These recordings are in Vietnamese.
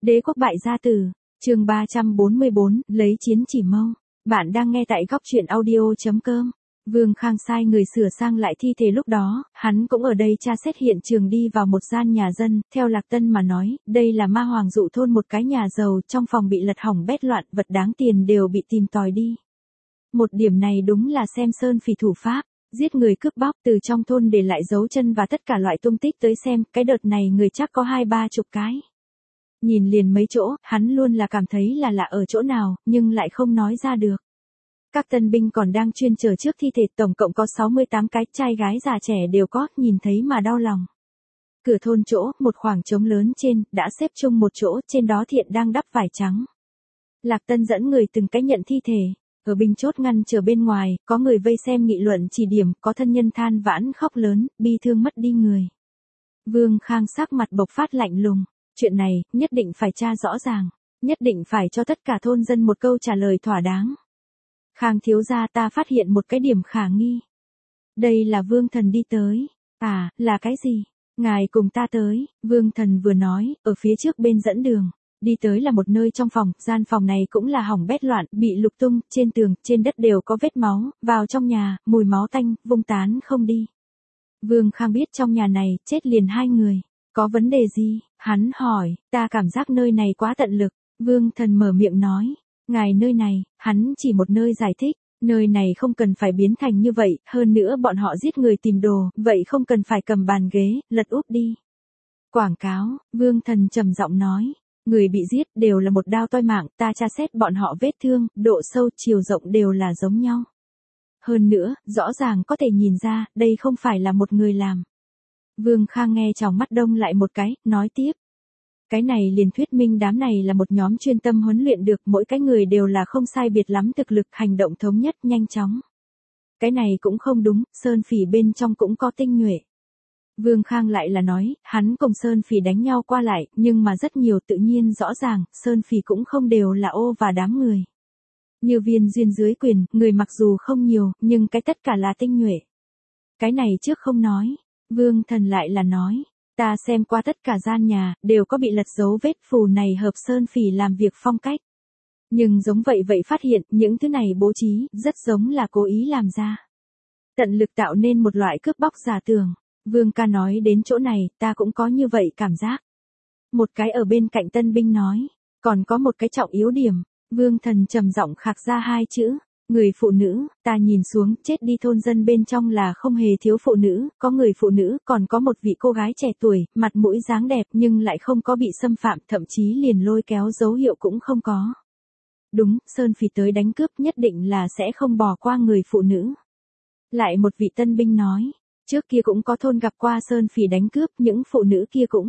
Đế quốc bại gia tử, chương 344, lấy chiến chỉ mâu. Bạn đang nghe tại góc truyện audio.com. Vương Khang sai người sửa sang lại thi thể lúc đó, hắn cũng ở đây tra xét hiện trường đi vào một gian nhà dân, theo Lạc Tân mà nói, đây là ma hoàng dụ thôn một cái nhà giàu, trong phòng bị lật hỏng bét loạn, vật đáng tiền đều bị tìm tòi đi. Một điểm này đúng là xem sơn phỉ thủ pháp, giết người cướp bóc từ trong thôn để lại dấu chân và tất cả loại tung tích tới xem, cái đợt này người chắc có 20-30 cái. Nhìn liền mấy chỗ, hắn luôn là cảm thấy là lạ ở chỗ nào, nhưng lại không nói ra được. Các tân binh còn đang chuyên chờ trước thi thể, tổng cộng có 68 cái, trai gái già trẻ đều có, nhìn thấy mà đau lòng. Cửa thôn chỗ, một khoảng trống lớn trên, đã xếp chung một chỗ, trên đó Thiện đang đắp vải trắng. Lạc Tân dẫn người từng cái nhận thi thể, ở binh chốt ngăn chờ bên ngoài, có người vây xem nghị luận chỉ điểm, có thân nhân than vãn khóc lớn, bi thương mất đi người. Vương Khang sắc mặt bộc phát lạnh lùng, chuyện này, nhất định phải tra rõ ràng, nhất định phải cho tất cả thôn dân một câu trả lời thỏa đáng. Khang thiếu gia, ta phát hiện một cái điểm khả nghi. Đây là Vương Thần đi tới. À, là cái gì? Ngài cùng ta tới. Vương Thần vừa nói, ở phía trước bên dẫn đường. Đi tới là một nơi trong phòng, gian phòng này cũng là hỏng bét loạn, bị lục tung, trên tường, trên đất đều có vết máu, vào trong nhà, mùi máu tanh, vung tán không đi. Vương Khang biết trong nhà này, chết liền 2 người. Có vấn đề gì? Hắn hỏi, ta cảm giác nơi này quá tận lực. Vương Thần mở miệng nói. Ngài nơi này, hắn chỉ một nơi giải thích, nơi này không cần phải biến thành như vậy, hơn nữa bọn họ giết người tìm đồ, vậy không cần phải cầm bàn ghế, lật úp đi. Quảng cáo, Vương Thần trầm giọng nói, người bị giết đều là một đao toi mạng, ta tra xét bọn họ vết thương, độ sâu, chiều rộng đều là giống nhau. Hơn nữa, rõ ràng có thể nhìn ra, đây không phải là một người làm. Vương Khang nghe tròng mắt đông lại một cái, nói tiếp. Cái này liền thuyết minh đám này là một nhóm chuyên tâm huấn luyện được, mỗi cái người đều là không sai biệt lắm thực lực, hành động thống nhất, nhanh chóng. Cái này cũng không đúng, sơn phỉ bên trong cũng có tinh nhuệ. Vương Khang lại là nói, hắn cùng sơn phỉ đánh nhau qua lại, nhưng mà rất nhiều, tự nhiên rõ ràng, sơn phỉ cũng không đều là ô và đám người. Như Viên Duyên dưới quyền, người mặc dù không nhiều, nhưng cái tất cả là tinh nhuệ. Cái này trước không nói, Vương Thần lại là nói. Ta xem qua tất cả gian nhà, đều có bị lật dấu vết, phù này hợp sơn phỉ làm việc phong cách. Nhưng giống vậy phát hiện, những thứ này bố trí, rất giống là cố ý làm ra. Tận lực tạo nên một loại cướp bóc giả tưởng. Vương ca nói đến chỗ này, ta cũng có như vậy cảm giác. Một cái ở bên cạnh tân binh nói, còn có một cái trọng yếu điểm. Vương Thần trầm giọng khạc ra 2 chữ. Người phụ nữ, ta nhìn xuống, chết đi thôn dân bên trong là không hề thiếu phụ nữ, có người phụ nữ, còn có một vị cô gái trẻ tuổi, mặt mũi dáng đẹp nhưng lại không có bị xâm phạm, thậm chí liền lôi kéo dấu hiệu cũng không có. Đúng, sơn phỉ tới đánh cướp nhất định là sẽ không bỏ qua người phụ nữ. Lại một vị tân binh nói, trước kia cũng có thôn gặp qua sơn phỉ đánh cướp, những phụ nữ kia cũng.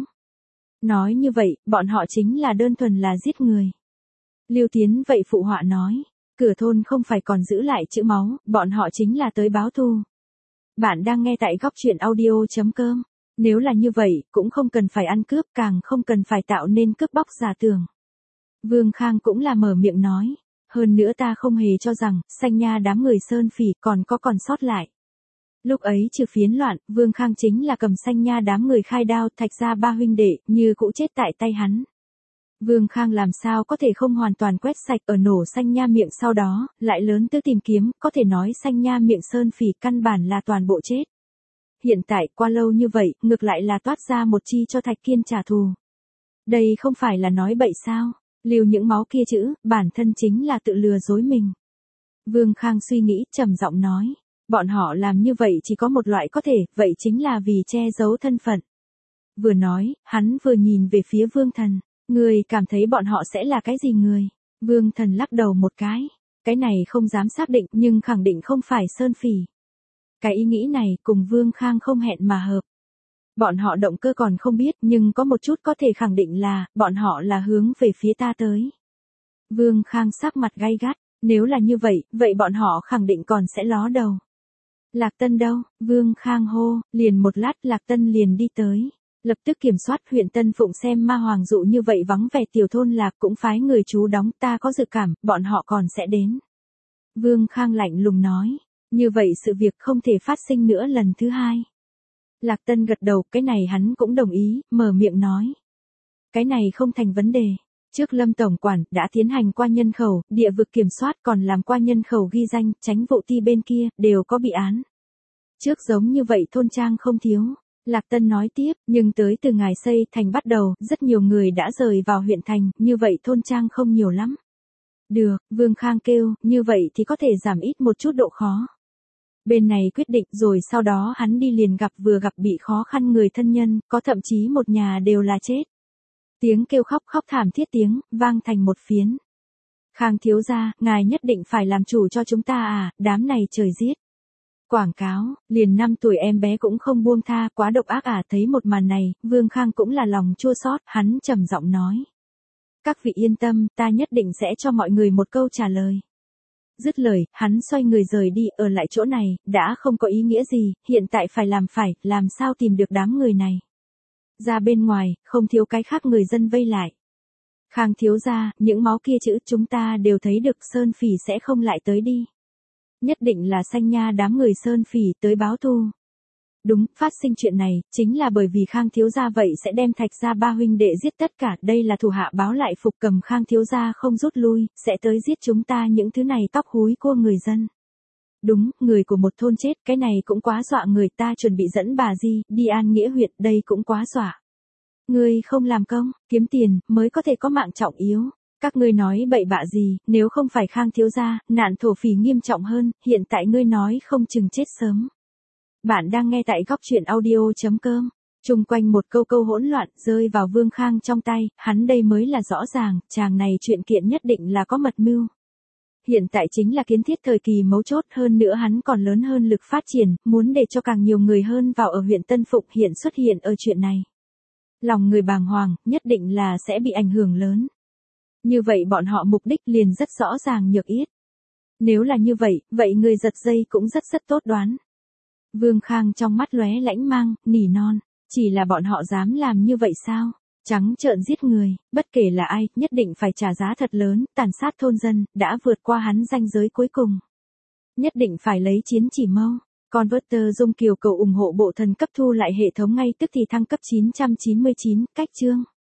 Nói như vậy, bọn họ chính là đơn thuần là giết người. Lưu Tiến vậy phụ họa nói. Cửa thôn không phải còn giữ lại chữ máu, bọn họ chính là tới báo thù. Bạn đang nghe tại góc truyện audio.com. Nếu là như vậy, cũng không cần phải ăn cướp, càng không cần phải tạo nên cướp bóc giả tưởng. Vương Khang cũng là mở miệng nói. Hơn nữa ta không hề cho rằng, xanh nha đám người sơn phỉ còn sót lại. Lúc ấy trừ phiến loạn, Vương Khang chính là cầm xanh nha đám người khai đao, Thạch ra 3 huynh đệ, như cũ chết tại tay hắn. Vương Khang làm sao có thể không hoàn toàn quét sạch ở nổ xanh nha miệng, sau đó, lại lớn tư tìm kiếm, có thể nói xanh nha miệng sơn phỉ căn bản là toàn bộ chết. Hiện tại, qua lâu như vậy, ngược lại là toát ra một chi cho Thạch Kiên trả thù. Đây không phải là nói bậy sao, lưu những máu kia chữ, bản thân chính là tự lừa dối mình. Vương Khang suy nghĩ, trầm giọng nói, bọn họ làm như vậy chỉ có một loại có thể, vậy chính là vì che giấu thân phận. Vừa nói, hắn vừa nhìn về phía Vương Thần. Người cảm thấy bọn họ sẽ là cái gì người? Vương Thần lắc đầu một cái này không dám xác định nhưng khẳng định không phải sơn phỉ. Cái ý nghĩ này cùng Vương Khang không hẹn mà hợp. Bọn họ động cơ còn không biết nhưng có một chút có thể khẳng định là bọn họ là hướng về phía ta tới. Vương Khang sắc mặt gay gắt, nếu là như vậy, vậy bọn họ khẳng định còn sẽ ló đầu. Lạc Tân đâu? Vương Khang hô, liền một lát Lạc Tân liền đi tới. Lập tức kiểm soát huyện Tân Phụng xem ma hoàng dụ như vậy vắng vẻ tiểu thôn Lạc cũng phái người trú đóng, ta có dự cảm, bọn họ còn sẽ đến. Vương Khang lạnh lùng nói, như vậy sự việc không thể phát sinh nữa lần thứ 2. Lạc Tân gật đầu, cái này hắn cũng đồng ý, mở miệng nói. Cái này không thành vấn đề, Trước Lâm Tổng Quản đã tiến hành qua nhân khẩu, địa vực kiểm soát còn làm qua nhân khẩu ghi danh, tránh vụ ti bên kia, đều có bị án. Trước giống như vậy thôn trang không thiếu. Lạc Tân nói tiếp, nhưng tới từ ngày xây thành bắt đầu, rất nhiều người đã rời vào huyện thành, như vậy thôn trang không nhiều lắm. Được, Vương Khang kêu, như vậy thì có thể giảm ít một chút độ khó. Bên này quyết định rồi sau đó hắn đi liền vừa gặp bị khó khăn người thân nhân, có thậm chí một nhà đều là chết. Tiếng kêu khóc thảm thiết tiếng, vang thành một phiến. Khang thiếu gia, ngài nhất định phải làm chủ cho chúng ta à, đám này trời giết. Quảng cáo, liền 5 tuổi em bé cũng không buông tha, quá độc ác à, thấy một màn này, Vương Khang cũng là lòng chua xót, hắn trầm giọng nói. Các vị yên tâm, ta nhất định sẽ cho mọi người một câu trả lời. Dứt lời, hắn xoay người rời đi, ở lại chỗ này, đã không có ý nghĩa gì, hiện tại phải, làm sao tìm được đám người này. Ra bên ngoài, không thiếu cái khác người dân vây lại. Khang thiếu gia, những máu kia chữ chúng ta đều thấy được, Sơn Phỉ sẽ không lại tới đi. Nhất định là Xanh Nha đám người Sơn Phỉ tới báo thù. Đúng, phát sinh chuyện này, chính là bởi vì Khang thiếu gia vậy sẽ đem Thạch gia ba huynh đệ giết tất cả, đây là thủ hạ báo lại phục cầm Khang thiếu gia không rút lui, sẽ tới giết chúng ta những thứ này tóc húi cua người dân. Đúng, người của một thôn chết, cái này cũng quá dọa người, ta chuẩn bị dẫn bà Di đi An Nghĩa huyện, đây cũng quá dọa. Ngươi không làm công, kiếm tiền, mới có thể có mạng trọng yếu. Các ngươi nói bậy bạ gì, nếu không phải Khang thiếu gia, nạn thổ phỉ nghiêm trọng hơn, hiện tại ngươi nói không chừng chết sớm. Bạn đang nghe tại góc truyện audio.com. Chung quanh một câu hỗn loạn rơi vào Vương Khang trong tay, hắn đây mới là rõ ràng, chàng này chuyện kiện nhất định là có mật mưu. Hiện tại chính là kiến thiết thời kỳ mấu chốt, hơn nữa hắn còn lớn hơn lực phát triển, muốn để cho càng nhiều người hơn vào ở huyện Tân Phụng hiện xuất hiện ở chuyện này. Lòng người bàng hoàng, nhất định là sẽ bị ảnh hưởng lớn. Như vậy bọn họ mục đích liền rất rõ ràng nhược yết. Nếu là như vậy, vậy người giật dây cũng rất tốt đoán. Vương Khang trong mắt lóe lãnh mang, nỉ non, chỉ là bọn họ dám làm như vậy sao? Trắng trợn giết người, bất kể là ai, nhất định phải trả giá thật lớn, tàn sát thôn dân, đã vượt qua hắn ranh giới cuối cùng. Nhất định phải lấy chiến chỉ mâu. Converter Dung Kiều cầu ủng hộ bộ thần cấp thu lại hệ thống ngay tức thì thăng cấp 999, cách chương.